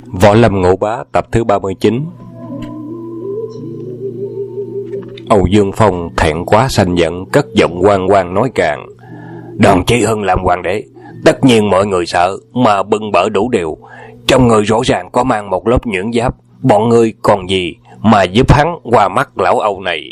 Võ Lâm Ngũ Bá tập thứ 39. Âu Dương Phong thẹn quá sanh giận, cất giọng oang oang nói càng: Đoàn Chí Hưng làm hoàng đế, tất nhiên mọi người sợ mà bưng bở đủ điều. Trong người rõ ràng có mang một lớp nhuyễn giáp, bọn ngươi còn gì mà giúp hắn qua mắt lão Âu này.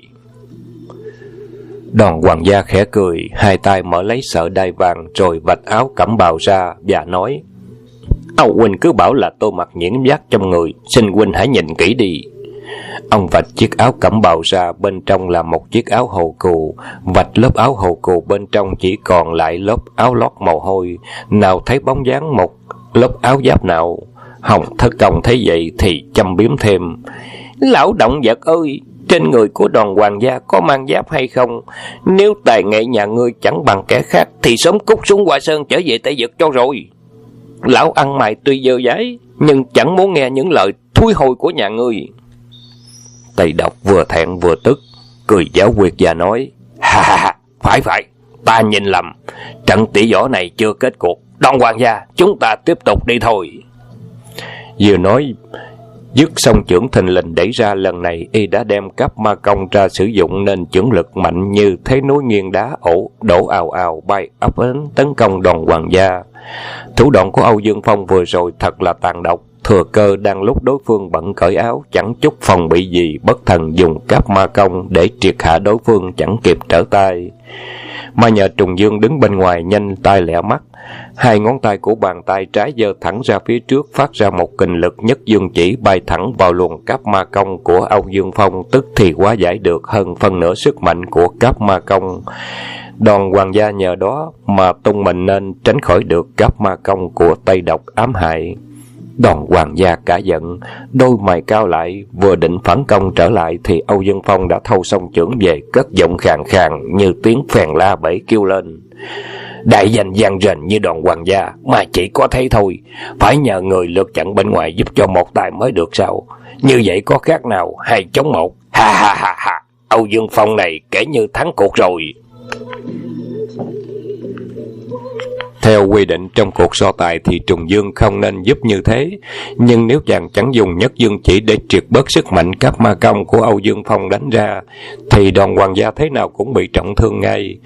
Đoàn hoàng gia khẽ cười, hai tay mở lấy sợi đai vàng rồi vạch áo cẩm bào ra và nói: Âu huynh cứ bảo là tôi mặc nhuyễn giáp trong người, xin huynh hãy nhìn kỹ đi. Ông vạch chiếc áo cẩm bào ra, bên trong là một chiếc áo hồ cù. Vạch lớp áo hồ cù bên trong chỉ còn lại lớp áo lót mồ hôi, nào thấy bóng dáng một lớp áo giáp nào. Hồng Thất Công thấy vậy thì châm biếm thêm: Lão động vật ơi, trên người của Đoàn hoàng gia có mang giáp hay không? Nếu tài nghệ nhà ngươi chẳng bằng kẻ khác thì sớm cút xuống Hoa Sơn trở về Tây Vực cho rồi. Lão ăn mày tuy dơ dãi, nhưng chẳng muốn nghe những lời thúi hôi của nhà ngươi. Tây Độc vừa thẹn vừa tức, cười giáo quyệt và nói: Ha ha ha, phải, ta nhìn lầm. Trận tỷ võ này chưa kết cuộc, Đoàn hoàng gia, chúng ta tiếp tục đi thôi. Vừa nói dứt xong chưởng thình lình đẩy ra, lần này y đã đem cấp ma công ra sử dụng, nên chưởng lực mạnh như thế núi nghiêng đá đổ ào ào bay ấp đến tấn công Đoàn hoàng gia. Thủ đoạn của Âu Dương Phong vừa rồi thật là tàn độc, thừa cơ đang lúc đối phương bận cởi áo, chẳng chút phòng bị gì, bất thần dùng cấp ma công để triệt hạ đối phương chẳng kịp trở tay. Mà nhờ Trùng Dương đứng bên ngoài nhanh tay lẹ mắt, hai ngón tay của bàn tay trái giơ thẳng ra phía trước, phát ra một kình lực nhất dương chỉ bay thẳng vào luồng cấp ma công của Âu Dương Phong, tức thì hóa giải được hơn phân nửa sức mạnh của cấp ma công. Đoàn hoàng gia nhờ đó mà tung mình nên tránh khỏi được cấp ma công của Tây Độc ám hại. Đoàn hoàng gia cả giận, đôi mày cao lại, vừa định phản công trở lại thì Âu Dương Phong đã thâu xong chưởng về, cất giọng khàn khàn như tiếng phèn la bẫy kêu lên: Đại danh vang rền như Đoàn hoàng gia mà chỉ có thế thôi, phải nhờ người lượt chặn bên ngoài giúp cho một tay mới được sao? Như vậy có khác nào 2 chống 1? Ha ha ha ha, Âu Dương Phong này kể như thắng cuộc rồi. Theo quy định trong cuộc so tài thì Trùng Dương không nên giúp như thế, nhưng nếu chàng chẳng dùng nhất dương chỉ để triệt bớt sức mạnh cấp ma công của Âu Dương Phong đánh ra, thì Đoàn hoàng gia thế nào cũng bị trọng thương ngay.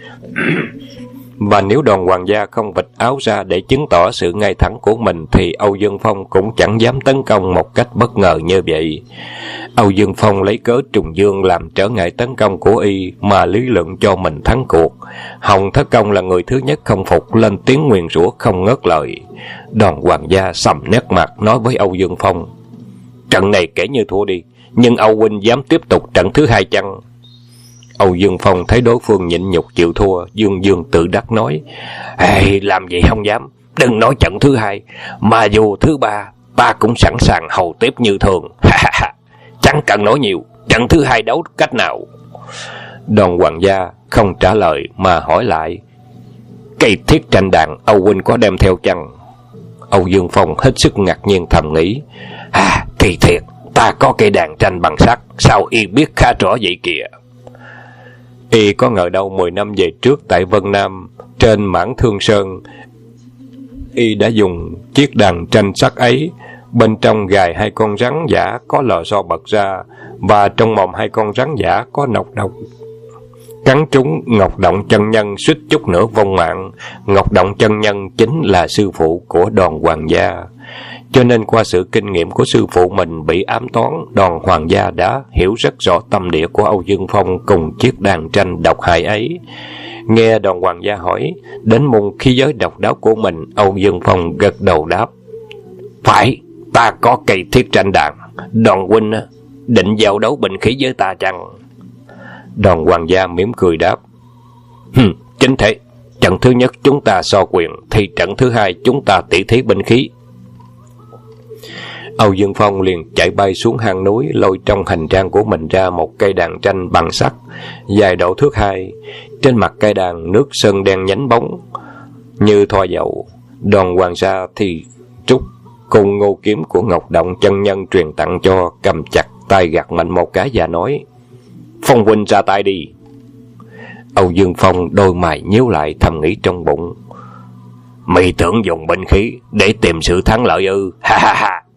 Và nếu Đoàn hoàng gia không vạch áo ra để chứng tỏ sự ngay thẳng của mình thì Âu Dương Phong cũng chẳng dám tấn công một cách bất ngờ như vậy. Âu Dương Phong lấy cớ Trùng Dương làm trở ngại tấn công của y mà lý luận cho mình thắng cuộc. Hồng Thất Công là người thứ nhất không phục, lên tiếng nguyền rủa không ngớt lời. Đoàn hoàng gia sầm nét mặt nói với Âu Dương Phong: Trận này kể như thua đi, nhưng Âu huynh dám tiếp tục trận thứ 2 chăng? Âu Dương Phong thấy đối phương nhịn nhục chịu thua, dương dương tự đắc nói: Làm gì không dám, đừng nói trận thứ 2, mà dù thứ 3 ta cũng sẵn sàng hầu tiếp như thường. Chẳng cần nói nhiều, trận thứ 2 đấu cách nào? Đoàn hoàng gia không trả lời mà hỏi lại: Cây thiết tranh đàn Âu huynh có đem theo chăng? Âu Dương Phong hết sức ngạc nhiên thầm nghĩ: Kỳ thiệt, ta có cây đàn tranh bằng sắt, sao y biết khá rõ vậy kìa? Y có ngờ đâu 10 năm về trước tại Vân Nam, trên Mãn Thương Sơn, y đã dùng chiếc đàn tranh sắt ấy, bên trong gài 2 con rắn giả có lò xo bật ra, và trong mồm 2 con rắn giả có nọc độc cắn trúng Ngọc Động chân nhân, suýt chút nữa vong mạng. Ngọc Động chân nhân chính là sư phụ của Đoàn hoàng gia, cho nên qua sự kinh nghiệm của sư phụ mình bị ám toán, Đoàn hoàng gia đã hiểu rất rõ tâm địa của Âu Dương Phong cùng chiếc đàn tranh độc hại ấy. Nghe Đoàn hoàng gia hỏi đến môn khí giới độc đáo của mình, Âu Dương Phong gật đầu đáp: Phải, ta có cây thiết tranh đàn. Đoàn huynh định giao đấu binh khí với ta chăng? Đoàn hoàng gia mỉm cười đáp: Chính thế, trận thứ nhất chúng ta so quyền, thì trận thứ 2 chúng ta tỉ thí binh khí. Âu Dương Phong liền chạy bay xuống hang núi, lôi trong hành trang của mình ra một cây đàn tranh bằng sắt, dài độ thước 2. Trên mặt cây đàn nước sơn đen nhánh bóng như thoa dầu. Đoàn hoàng gia thì trúc cùng ngô kiếm của Ngọc Động chân nhân truyền tặng cho, cầm chặt tay gạt mạnh một cái và nói: Phong huynh ra tay đi. Âu Dương Phong đôi mày nhíu lại, thầm nghĩ trong bụng: Mày tưởng dùng binh khí để tìm sự thắng lợi ư? Ha ha ha,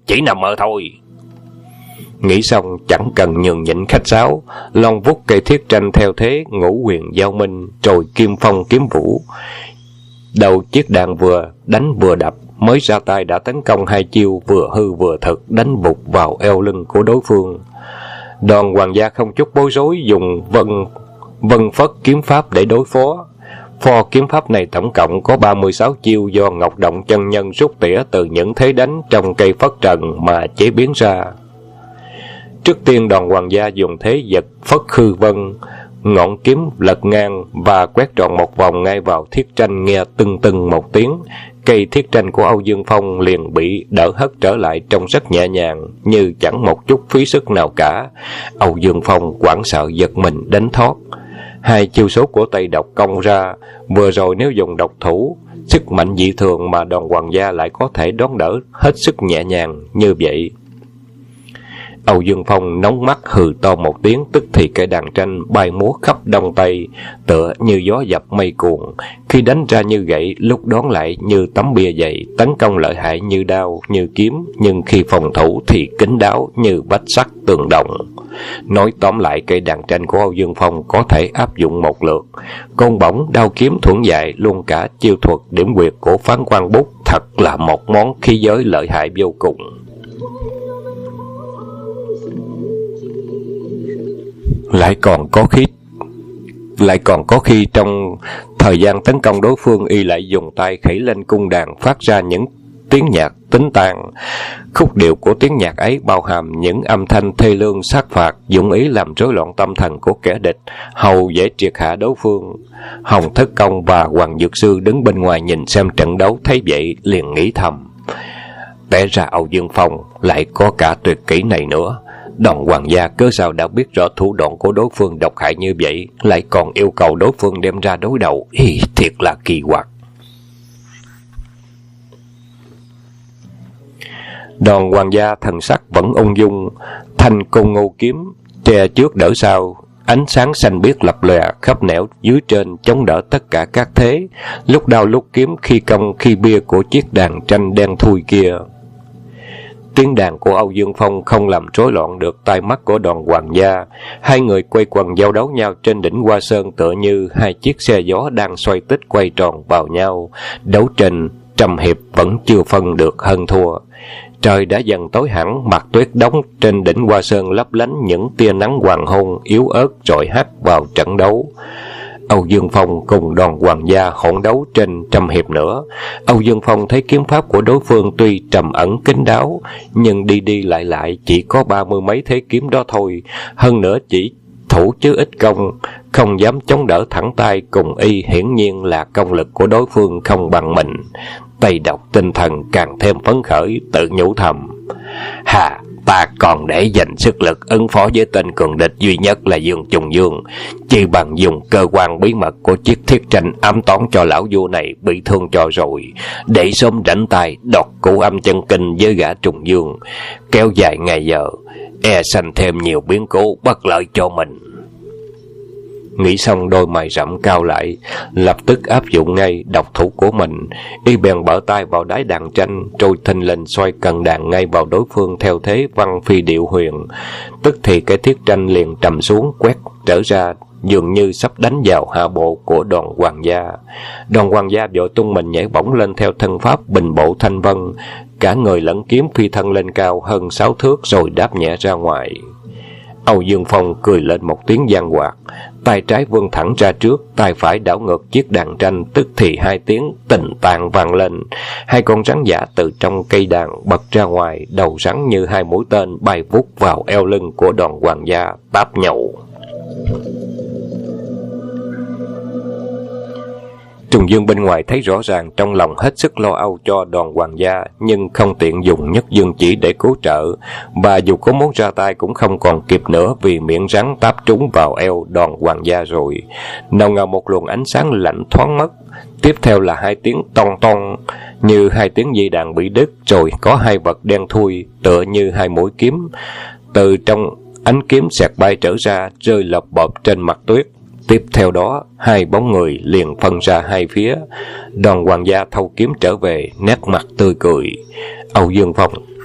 chỉ nằm mơ thôi. Nghĩ xong chẳng cần nhường nhịn khách sáo, Long vút cây thiết tranh theo thế ngũ quyền giao minh, rồi kim phong kiếm vũ. Đầu chiếc đàn vừa đánh vừa đập, mới ra tay đã tấn công hai chiêu vừa hư vừa thực, đánh vụt vào eo lưng của đối phương. Đoàn Hoàng gia không chút bối rối dùng vân phất kiếm pháp để đối phó. Pho kiếm pháp này tổng cộng có 36 chiêu do Ngọc Động chân nhân rút tỉa từ những thế đánh trong cây phất trần mà chế biến ra. Trước tiên Đoàn Hoàng gia dùng thế giật phất hư vân, ngọn kiếm lật ngang và quét tròn một vòng ngay vào thiết tranh, nghe tưng tưng một tiếng. Cây thiết tranh của Âu Dương Phong liền bị đỡ hất trở lại trông rất nhẹ nhàng, như chẳng một chút phí sức nào cả. Âu Dương Phong hoảng sợ giật mình đánh thoát. Hai chiêu số của Tây Độc công ra, vừa rồi nếu dùng độc thủ, sức mạnh dị thường mà Đoàn Hoàng gia lại có thể đón đỡ hết sức nhẹ nhàng như vậy. Âu Dương Phong nóng mắt hừ to một tiếng, tức thì cây đàn tranh bay múa khắp đông tây, tựa như gió dập mây cuồn. Khi đánh ra như gậy, lúc đón lại như tấm bia dày, tấn công lợi hại như đao, như kiếm, nhưng khi phòng thủ thì kín đáo như vách sắt tường đồng. Nói tóm lại, cây đàn tranh của Âu Dương Phong có thể áp dụng một lượt. Côn bổng, đao kiếm thuẫn dài, luôn cả chiêu thuật điểm quyệt của Phán Quan Bút, thật là một món khí giới lợi hại vô cùng. Lại còn có khi trong thời gian tấn công đối phương, y lại dùng tay khẩy lên cung đàn phát ra những tiếng nhạc tính tàn. Khúc điệu của tiếng nhạc ấy bao hàm những âm thanh thê lương sát phạt, dụng ý làm rối loạn tâm thần của kẻ địch, hầu dễ triệt hạ đối phương. Hồng Thất Công và Hoàng Dược Sư đứng bên ngoài nhìn xem trận đấu, thấy vậy liền nghĩ thầm: té ra Âu Dương Phong lại có cả tuyệt kỹ này nữa. Đoàn Hoàng gia cớ sao đã biết rõ thủ đoạn của đối phương độc hại như vậy, lại còn yêu cầu đối phương đem ra đối đầu. Thiệt là kỳ quặc. Đoàn Hoàng gia thần sắc vẫn ung dung, thanh côn ngô kiếm che trước đỡ sau, ánh sáng xanh biếc lập lòe khắp nẻo dưới trên, chống đỡ tất cả các thế, lúc đao lúc kiếm, khi công khi bia của chiếc đàn tranh đen thui kia. Tiếng đàn của Âu Dương Phong không làm rối loạn được tai mắt của Đoàn Hoàng gia. Hai người quay quần giao đấu nhau trên đỉnh Hoa Sơn, tựa như hai chiếc xe gió đang xoay tích quay tròn vào nhau. Đấu tranh trăm hiệp vẫn chưa phân được hơn thua. Trời đã dần tối hẳn, mặt tuyết đóng trên đỉnh Hoa Sơn lấp lánh những tia nắng hoàng hôn yếu ớt rọi hắt vào trận đấu. Âu Dương Phong cùng Đoàn Hoàng gia hỗn đấu trên trăm hiệp nữa. Âu Dương Phong thấy kiếm pháp của đối phương tuy trầm ẩn kín đáo, nhưng đi đi lại lại chỉ có 30 mấy thế kiếm đó thôi. Hơn nữa chỉ thủ chứ ít công, không dám chống đỡ thẳng tay cùng y, hiển nhiên là công lực của đối phương không bằng mình. Tây Độc tinh thần càng thêm phấn khởi, tự nhủ thầm: hà, ta còn để dành sức lực ứng phó với tên cường địch duy nhất là Dương Trùng Dương, chỉ bằng dùng cơ quan bí mật của chiếc thiết tranh ám toán cho lão vua này bị thương cho rồi, để sớm rảnh tay đọt Cửu Âm Chân Kinh với gã Trùng Dương, kéo dài ngày giờ, e sanh thêm nhiều biến cố bất lợi cho mình. Nghĩ xong, đôi mày rậm cao lại, lập tức áp dụng ngay độc thủ của mình. Y bèn bở tay vào đáy đàn tranh, rồi thình lình xoay cần đàn ngay vào đối phương theo thế văn phi điệu huyền. Tức thì cái thiết tranh liền trầm xuống, quét trở ra, dường như sắp đánh vào hạ bộ của Đoàn Hoàng gia. Đoàn Hoàng gia vội tung mình nhảy bổng lên theo thân pháp bình bộ thanh vân, cả người lẫn kiếm phi thân lên cao hơn 6 thước rồi đáp nhẹ ra ngoài. Âu Dương Phong cười lên một tiếng giang hoạt, tay trái vươn thẳng ra trước, tay phải đảo ngược chiếc đàn tranh, tức thì hai tiếng tình tàn vang lên. Hai con rắn dạ từ trong cây đàn bật ra ngoài, đầu rắn như hai mũi tên bay vút vào eo lưng của Đoàn Hoàng gia, táp nhậu. Trùng Dương bên ngoài thấy rõ ràng, trong lòng hết sức lo âu cho Đoàn Hoàng gia, nhưng không tiện dùng Nhất Dương chỉ để cứu trợ, và dù có muốn ra tay cũng không còn kịp nữa, vì miệng rắn táp trúng vào eo Đoàn Hoàng gia rồi. Nào ngờ một luồng ánh sáng lạnh thoáng mất, tiếp theo là hai tiếng ton ton như hai tiếng dây đàn bị đứt, rồi có hai vật đen thui tựa như hai mũi kiếm từ trong ánh kiếm xẹt bay trở ra, rơi lộp bộp trên mặt tuyết. Tiếp theo đó, hai bóng người liền phân ra hai phía. Đoàn Hoàng gia thâu kiếm trở về, nét mặt tươi cười. Âu Dương Phong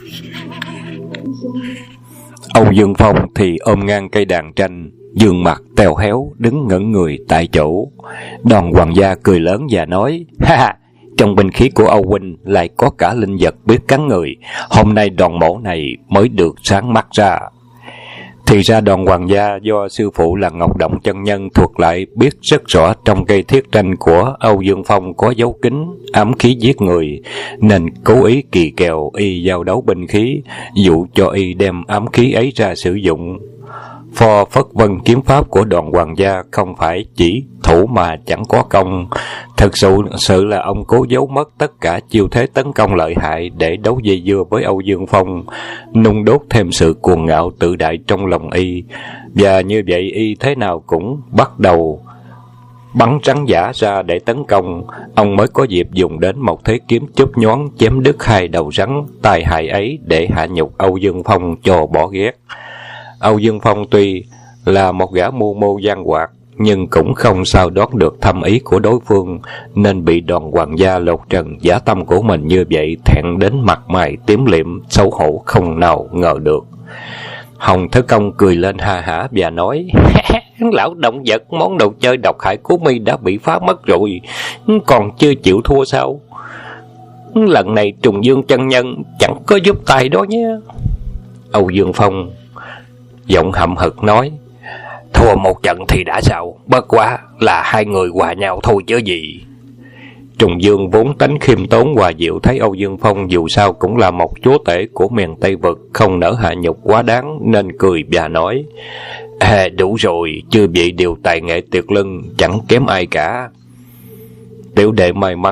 Âu Dương Phong thì ôm ngang cây đàn tranh, dương mặt teo héo, đứng ngẩn người tại chỗ. Đoàn Hoàng gia cười lớn và nói: Ha ha, trong binh khí của Âu huynh lại có cả linh vật biết cắn người, hôm nay đòn mổ này mới được sáng mắt ra. Thì ra Đoàn Hoàng gia do sư phụ là Ngọc Động chân nhân thuật lại biết rất rõ trong cây thiết tranh của Âu Dương Phong có dấu kín ám khí giết người, nên cố ý kỳ kèo y giao đấu binh khí, dụ cho y đem ám khí ấy ra sử dụng. Pho Phất Vân kiếm pháp của Đoàn Hoàng gia không phải chỉ thủ mà chẳng có công. Thực sự là ông cố giấu mất tất cả chiêu thế tấn công lợi hại để đấu dây dưa với Âu Dương Phong, nung đốt thêm sự cuồng ngạo tự đại trong lòng y. Và như vậy y thế nào cũng bắt đầu bắn trắng giả ra để tấn công. Ông mới có dịp dùng đến một thế kiếm chớp nhoáng chém đứt hai đầu rắn tai hại ấy để hạ nhục Âu Dương Phong cho bỏ ghét. Âu Dương Phong tuy là một gã mưu mô gian hoạt, nhưng cũng không sao đoán được thâm ý của đối phương, nên bị Đoàn Hoàng gia lột trần giả tâm của mình như vậy, thẹn đến mặt mày tím liệm, xấu hổ không nào ngờ được. Hồng Thất Công cười lên ha hả và nói: Lão động vật, món đồ chơi độc hại của mi đã bị phá mất rồi, còn chưa chịu thua sao? Lần này Trùng Dương chân nhân chẳng có giúp tay đó nhé. Âu Dương Phong giọng hậm hực nói: Thua một trận thì đã sao, bất quá là hai người hòa nhau thôi chứ gì. Trùng Dương vốn tánh khiêm tốn hòa dịu, thấy Âu Dương Phong dù sao cũng là một chúa tể của miền Tây Vực, không nỡ hạ nhục quá đáng, nên cười và nói: Đủ rồi, chưa vậy điều tài nghệ tuyệt lưng, chẳng kém ai cả. Tiểu đệ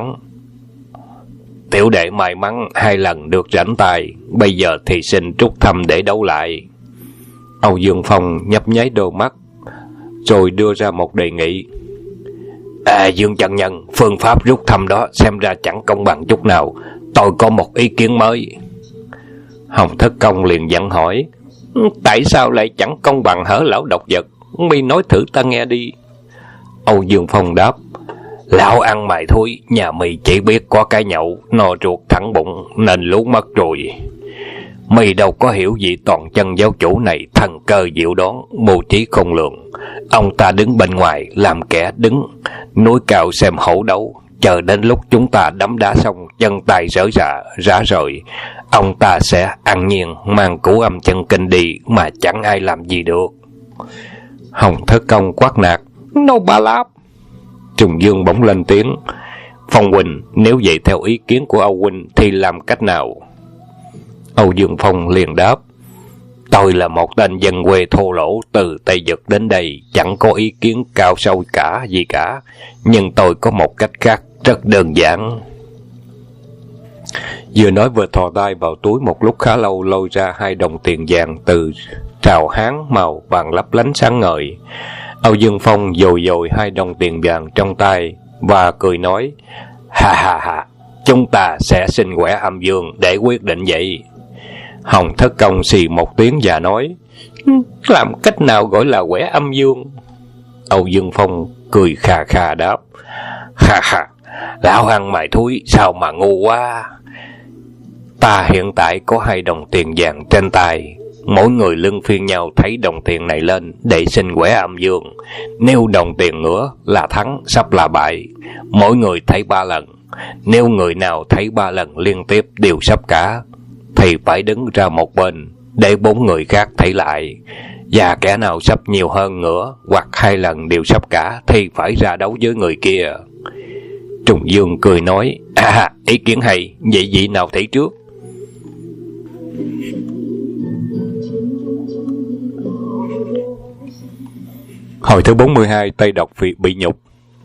may mắn hai lần được rảnh tay, bây giờ thì xin trút thăm để đấu lại. Âu Dương Phong nhấp nháy đôi mắt, rồi đưa ra một đề nghị: Dương chân nhân, phương pháp rút thăm đó xem ra chẳng công bằng chút nào, tôi có một ý kiến mới. Hồng Thất Công liền dặn hỏi: Tại sao lại chẳng công bằng hở lão độc vật? Mi nói thử ta nghe đi. Âu Dương Phong đáp: Lão ăn mày thôi, nhà mi chỉ biết có cái nhậu, no ruột thẳng bụng nên lú mất rồi. Mi đâu có hiểu gì toàn chân giáo chủ này thần cơ diệu đoán, mưu trí khôn lường. Ông ta đứng bên ngoài làm kẻ đứng núi cao xem hổ đấu, chờ đến lúc chúng ta đấm đá xong, chân tay rỡ rã rời, ông ta sẽ ăn nhiên mang củ âm chân kinh đi mà chẳng ai làm gì được. Hồng Thất Công quát nạt: No ba láp. Trùng Dương bỗng lên tiếng: Phong huynh, nếu vậy theo ý kiến của Âu huynh thì làm cách nào? Âu Dương Phong liền đáp: Tôi là một tên dân quê thô lỗ từ Tây Vực đến đây, chẳng có ý kiến cao sâu gì cả, nhưng tôi có một cách khác rất đơn giản. Vừa nói vừa thò tay vào túi một lúc khá lâu, lôi ra 2 đồng tiền vàng từ trào hán màu vàng lấp lánh sáng ngời. Âu Dương Phong dồi 2 đồng tiền vàng trong tay và cười nói: Ha ha ha, chúng ta sẽ xin quẻ âm dương để quyết định vậy. Hồng Thất Công xì một tiếng và nói: Làm cách nào gọi là quẻ âm dương? Âu Dương Phong cười khà khà đáp: Ha ha, lão ăn mày thúi, sao mà ngu quá. Ta hiện tại có 2 đồng tiền vàng trên tay, mỗi người luân phiên nhau thấy đồng tiền này lên để xin quẻ âm dương. Nếu đồng tiền ngửa là thắng, sắp là bại, mỗi người thấy 3 lần. Nếu người nào thấy 3 lần liên tiếp đều sắp cả, thì phải đứng ra một bên để 4 người khác thấy lại. Và kẻ nào sắp nhiều hơn ngửa hoặc 2 lần đều sắp cả thì phải ra đấu với người kia. Trùng Dương cười nói: Ý kiến hay, vậy vị nào thấy trước? Hồi thứ 42, Tây Độc bị nhục.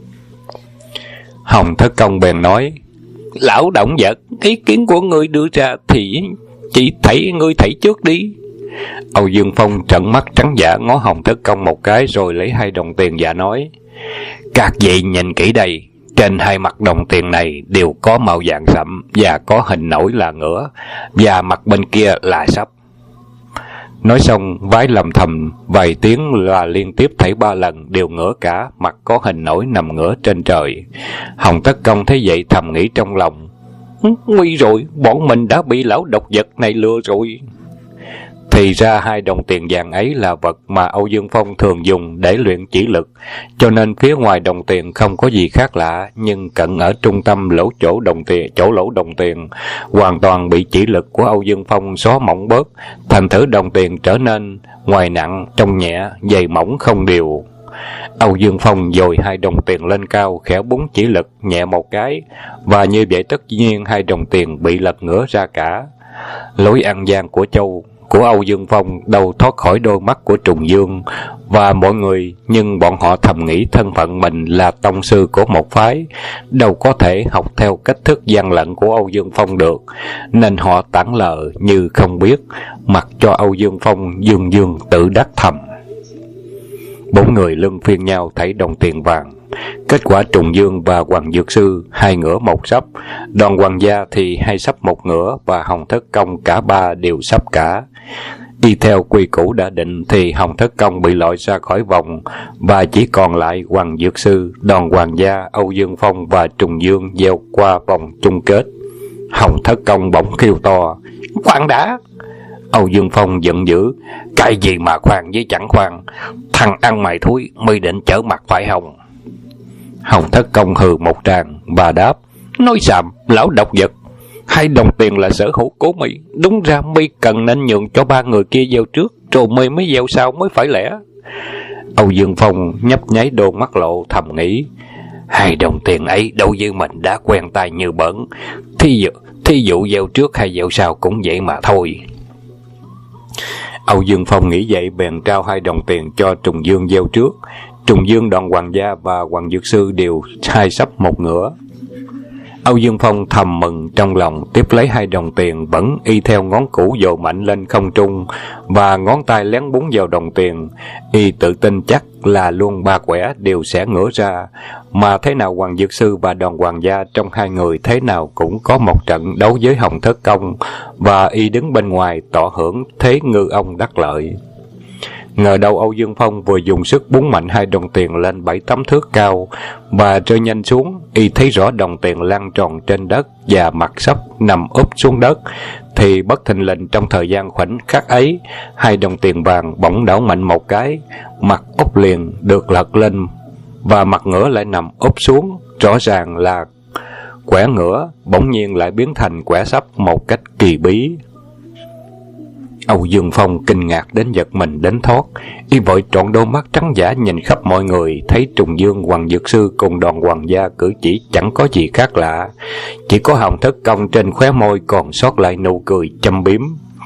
Hồng Thất Công bèn nói: Lão động vật, ý kiến của ngươi đưa ra thì chỉ thấy ngươi thấy trước đi. Âu Dương Phong trợn mắt trắng dã ngó Hồng Thất Công một cái, rồi lấy 2 đồng tiền và nói: Các vị nhìn kỹ đây, trên 2 mặt đồng tiền này đều có màu vàng sậm và có hình nổi là ngửa, và mặt bên kia là sắp. Nói xong vái lầm thầm vài tiếng là liên tiếp thấy 3 lần đều ngửa cả, mặt có hình nổi nằm ngửa trên trời. Hồng Tất Công thấy vậy thầm nghĩ trong lòng: Nguy rồi, bọn mình đã bị lão độc vật này lừa rồi. Thì ra 2 đồng tiền vàng ấy là vật mà Âu Dương Phong thường dùng để luyện chỉ lực, cho nên phía ngoài đồng tiền không có gì khác lạ, nhưng cận ở trung tâm chỗ lỗ đồng tiền hoàn toàn bị chỉ lực của Âu Dương Phong xóa mỏng bớt, thành thử đồng tiền trở nên ngoài nặng, trong nhẹ, dày mỏng không đều. Âu Dương Phong dồi 2 đồng tiền lên cao, khẽ búng chỉ lực nhẹ một cái, và như vậy tất nhiên 2 đồng tiền bị lật ngửa ra cả. Lối ăn gian của Âu Dương Phong đâu thoát khỏi đôi mắt của Trùng Dương và mọi người, nhưng bọn họ thầm nghĩ thân phận mình là tông sư của một phái, đâu có thể học theo cách thức gian lận của Âu Dương Phong được, nên họ tản lờ như không biết, mặc cho Âu Dương Phong dương tự đắc thầm. 4 người luân phiên nhau thảy đồng tiền vàng. Kết quả Trùng Dương và Hoàng Dược Sư 2 ngửa 1 sấp, Đoàn Hoàng Gia thì 2 sấp 1 ngửa, và Hồng Thất Công cả 3 đều sấp cả. Y theo quy củ đã định thì Hồng Thất Công bị loại ra khỏi vòng, và chỉ còn lại Hoàng Dược Sư, Đoàn Hoàng Gia, Âu Dương Phong và Trùng Dương gieo qua vòng chung kết. Hồng Thất Công bỗng kêu to: "Khoan đã!" Âu Dương Phong giận dữ: "Cái gì mà khoan với chẳng khoan? Thằng ăn mày thúi, mi định trở mặt phải không?" Hồng Thất Công hừ một tràng và đáp: "Nói xàm, lão độc vật, 2 đồng tiền là sở hữu của mi, đúng ra mi cần nên nhường cho 3 người kia gieo trước, rồi mi mới gieo sau mới phải lẽ." Âu Dương Phong nhấp nháy đôi mắt lộ, thầm nghĩ: 2 đồng tiền ấy đối với mình đã quen tay như bẩn, thí dụ gieo trước hay gieo sau cũng vậy mà thôi. Âu Dương Phong nghĩ vậy bèn trao 2 đồng tiền cho Trùng Dương gieo trước. Trùng Dương, Đoàn Hoàng Gia và Hoàng Dược Sư đều 2 sấp 1 ngửa. Âu Dương Phong thầm mừng trong lòng, tiếp lấy 2 đồng tiền vẫn y theo ngón cũ dồ mạnh lên không trung, và ngón tay lén búng vào đồng tiền. Y tự tin chắc là luôn 3 quẻ đều sẽ ngửa ra, mà thế nào Hoàng Dược Sư và Đoàn Hoàng Gia trong 2 người thế nào cũng có một trận đấu với Hồng Thất Công, và y đứng bên ngoài tỏ hưởng thế ngư ông đắc lợi. Ngờ đâu Âu Dương Phong vừa dùng sức búng mạnh 2 đồng tiền lên 7-8 thước cao và rơi nhanh xuống. Y thấy rõ đồng tiền lăn tròn trên đất và mặt sấp nằm úp xuống đất, thì bất thình lình trong thời gian khoảnh khắc ấy, 2 đồng tiền vàng bỗng đảo mạnh một cái, mặt úp liền được lật lên và mặt ngửa lại nằm úp xuống. Rõ ràng là quẻ ngửa bỗng nhiên lại biến thành quẻ sấp một cách kỳ bí. Âu Dương Phong kinh ngạc đến giật mình đến thoát. Y vội trọn đôi mắt trắng dã nhìn khắp mọi người, thấy Trùng Dương, Hoàng Dược Sư cùng Đoàn Hoàng Gia cử chỉ chẳng có gì khác lạ, chỉ có Hồng Thất Công trên khóe môi còn sót lại nụ cười châm biếm.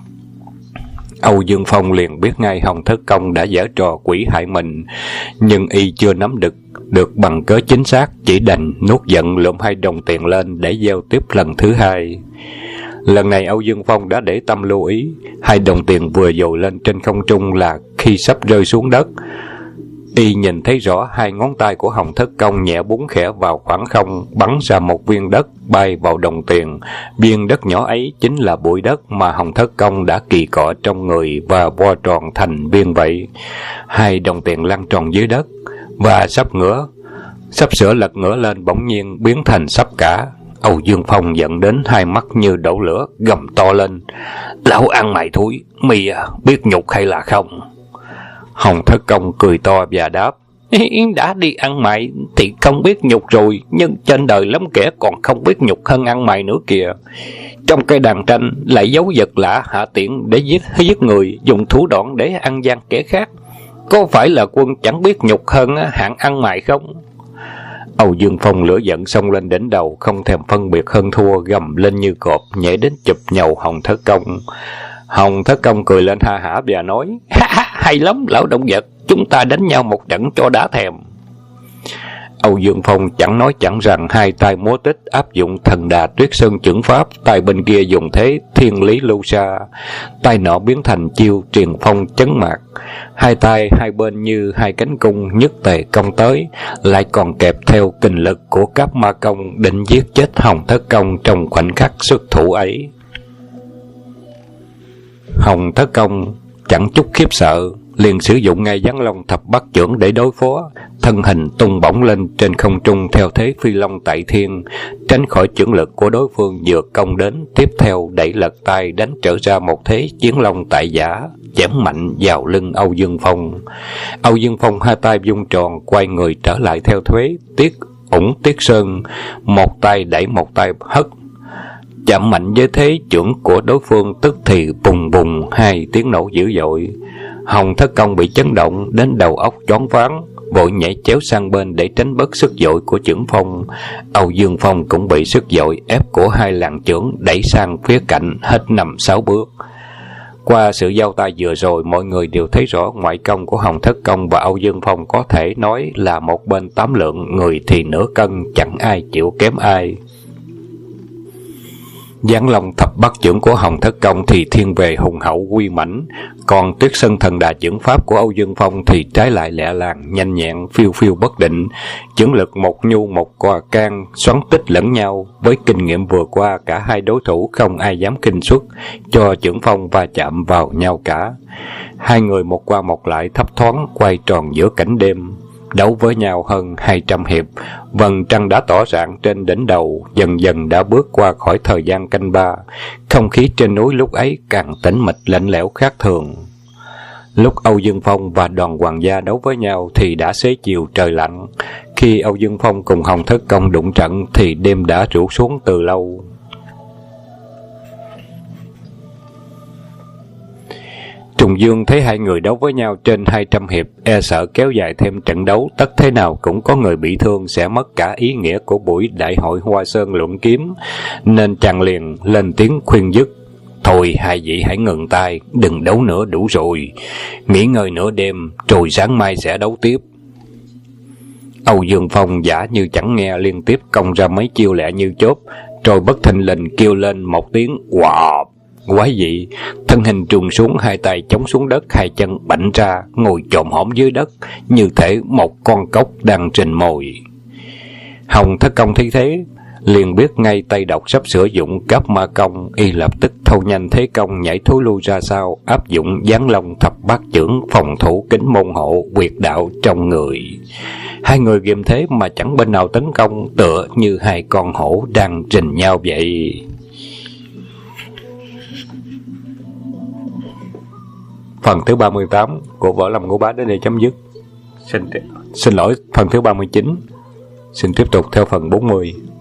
Âu Dương Phong liền biết ngay Hồng Thất Công đã giở trò quỷ hại mình, nhưng y chưa nắm được bằng cớ chính xác, chỉ đành nuốt giận lượm 2 đồng tiền lên để gieo tiếp lần thứ 2. Lần này Âu Dương Phong đã để tâm lưu ý, 2 đồng tiền vừa dồi lên trên không trung là khi sắp rơi xuống đất. Y nhìn thấy rõ 2 ngón tay của Hồng Thất Công nhẹ búng khẽ vào khoảng không, bắn ra một viên đất bay vào đồng tiền. Viên đất nhỏ ấy chính là bụi đất mà Hồng Thất Công đã kỳ cọ trong người và vo tròn thành viên vậy. 2 đồng tiền lăn tròn dưới đất và sắp sửa lật ngửa lên, bỗng nhiên biến thành sắp cả. Âu Dương Phong giận đến 2 mắt như đổ lửa, gầm to lên: "Lão ăn mày thúi, mi biết nhục hay là không?" Hồng Thất Công cười to và đáp: "Đã đi ăn mày thì không biết nhục rồi, nhưng trên đời lắm kẻ còn không biết nhục hơn ăn mày nữa kìa. Trong cây đàn tranh lại giấu vật lạ hạ tiện để giết người, dùng thủ đoạn để ăn gian kẻ khác. Có phải là quân chẳng biết nhục hơn hạng ăn mày không?" Âu Dương Phong lửa giận xông lên đỉnh đầu, không thèm phân biệt hơn thua, gầm lên như cọp, nhảy đến chụp nhầu Hồng Thất Công. Hồng Thất Công cười lên ha hả và nói: "Hay lắm lão động vật, chúng ta đánh nhau một trận cho đã thèm." Âu Dương Phong chẳng nói chẳng rằng, 2 tay múa tích áp dụng thần đà Tuyết Sơn chưởng pháp, tay bên kia dùng thế thiên lý lưu sa, tay nọ biến thành chiêu truyền phong chấn mạc. 2 tay hai bên như 2 cánh cung nhất tề công tới, lại còn kẹp theo kình lực của Cáp Ma Công định giết chết Hồng Thất Công trong khoảnh khắc xuất thủ ấy. Hồng Thất Công chẳng chút khiếp sợ, liền sử dụng ngay Giáng Long Thập Bát Chưởng để đối phó, thân hình tung bổng lên trên không trung theo thế phi long tại thiên, tránh khỏi chưởng lực của đối phương vừa công đến, tiếp theo đẩy lật tay đánh trở ra một thế chiến long tại giả, chém mạnh vào lưng Âu Dương Phong. Âu Dương Phong hai tay vung tròn, quay người trở lại theo thế Tiết Sơn, một tay đẩy một tay hất, chạm mạnh với thế chưởng của đối phương, tức thì bùng bùng hai tiếng nổ dữ dội. Hồng Thất Công bị chấn động đến đầu óc choáng váng, vội nhảy chéo sang bên để tránh bớt sức dội của chưởng phong. Âu Dương Phong cũng bị sức dội ép của hai làn chưởng đẩy sang phía cạnh, hết 5-6 bước. Qua sự giao tay vừa rồi, mọi người đều thấy rõ ngoại công của Hồng Thất Công và Âu Dương Phong có thể nói là một bên 8 lượng, người thì nửa cân, chẳng ai chịu kém ai. Giáng Long Thập Bát Chưởng của Hồng Thất Công thì thiên về hùng hậu uy mãnh, còn Tuyết Sơn Thần Đà Chưởng pháp của Âu Dương Phong thì trái lại lẹ làng, nhanh nhẹn, phiêu phiêu bất định, chưởng lực một nhu một cò can, xoắn tích lẫn nhau. Với kinh nghiệm vừa qua, cả hai đối thủ không ai dám kinh xuất, cho chưởng phong va chạm vào nhau cả. Hai người một qua một lại thấp thoáng quay tròn giữa cảnh đêm, đấu với nhau hơn 200 hiệp. Vầng trăng đã tỏ rạng trên đỉnh đầu, dần dần đã bước qua khỏi thời gian canh ba. Không khí trên núi lúc ấy càng tĩnh mịch lạnh lẽo khác thường. Lúc Âu Dương Phong và Đoàn Hoàng gia đấu với nhau thì đã xế chiều trời lạnh. Khi Âu Dương Phong cùng Hồng Thất Công đụng trận thì đêm đã rủ xuống từ lâu. Trùng Dương thấy hai người đấu với nhau trên 200 hiệp, e sợ kéo dài thêm trận đấu, tất thế nào cũng có người bị thương, sẽ mất cả ý nghĩa của buổi đại hội Hoa Sơn luận kiếm, nên chàng liền lên tiếng khuyên dứt. Thôi hai vị hãy ngừng tay, đừng đấu nữa, đủ rồi, nghỉ ngơi nửa đêm, rồi sáng mai sẽ đấu tiếp. Âu Dương Phong giả như chẳng nghe, liên tiếp công ra mấy chiêu lẹ như chớp, rồi bất thình lình kêu lên một tiếng wow. Quái dị, thân hình trùng xuống, hai tay chống xuống đất, hai chân bạnh ra, ngồi chồm hổm dưới đất, như thể một con cóc đang rình mồi. Hồng Thất Công thấy thế, liền biết ngay tay độc sắp sử dụng Cáp Ma Công, y lập tức thâu nhanh thế công, nhảy thối lui ra sau, áp dụng Giáng Long Thập Bát Chưởng, phòng thủ kính môn hộ, quyệt đạo trong người. Hai người ghim thế mà chẳng bên nào tấn công, tựa như hai con hổ đang rình nhau vậy. Phần thứ 38 của Võ Lâm Ngũ Bá đến đây chấm dứt. Xin lỗi, phần thứ 39. Xin tiếp tục theo phần 40.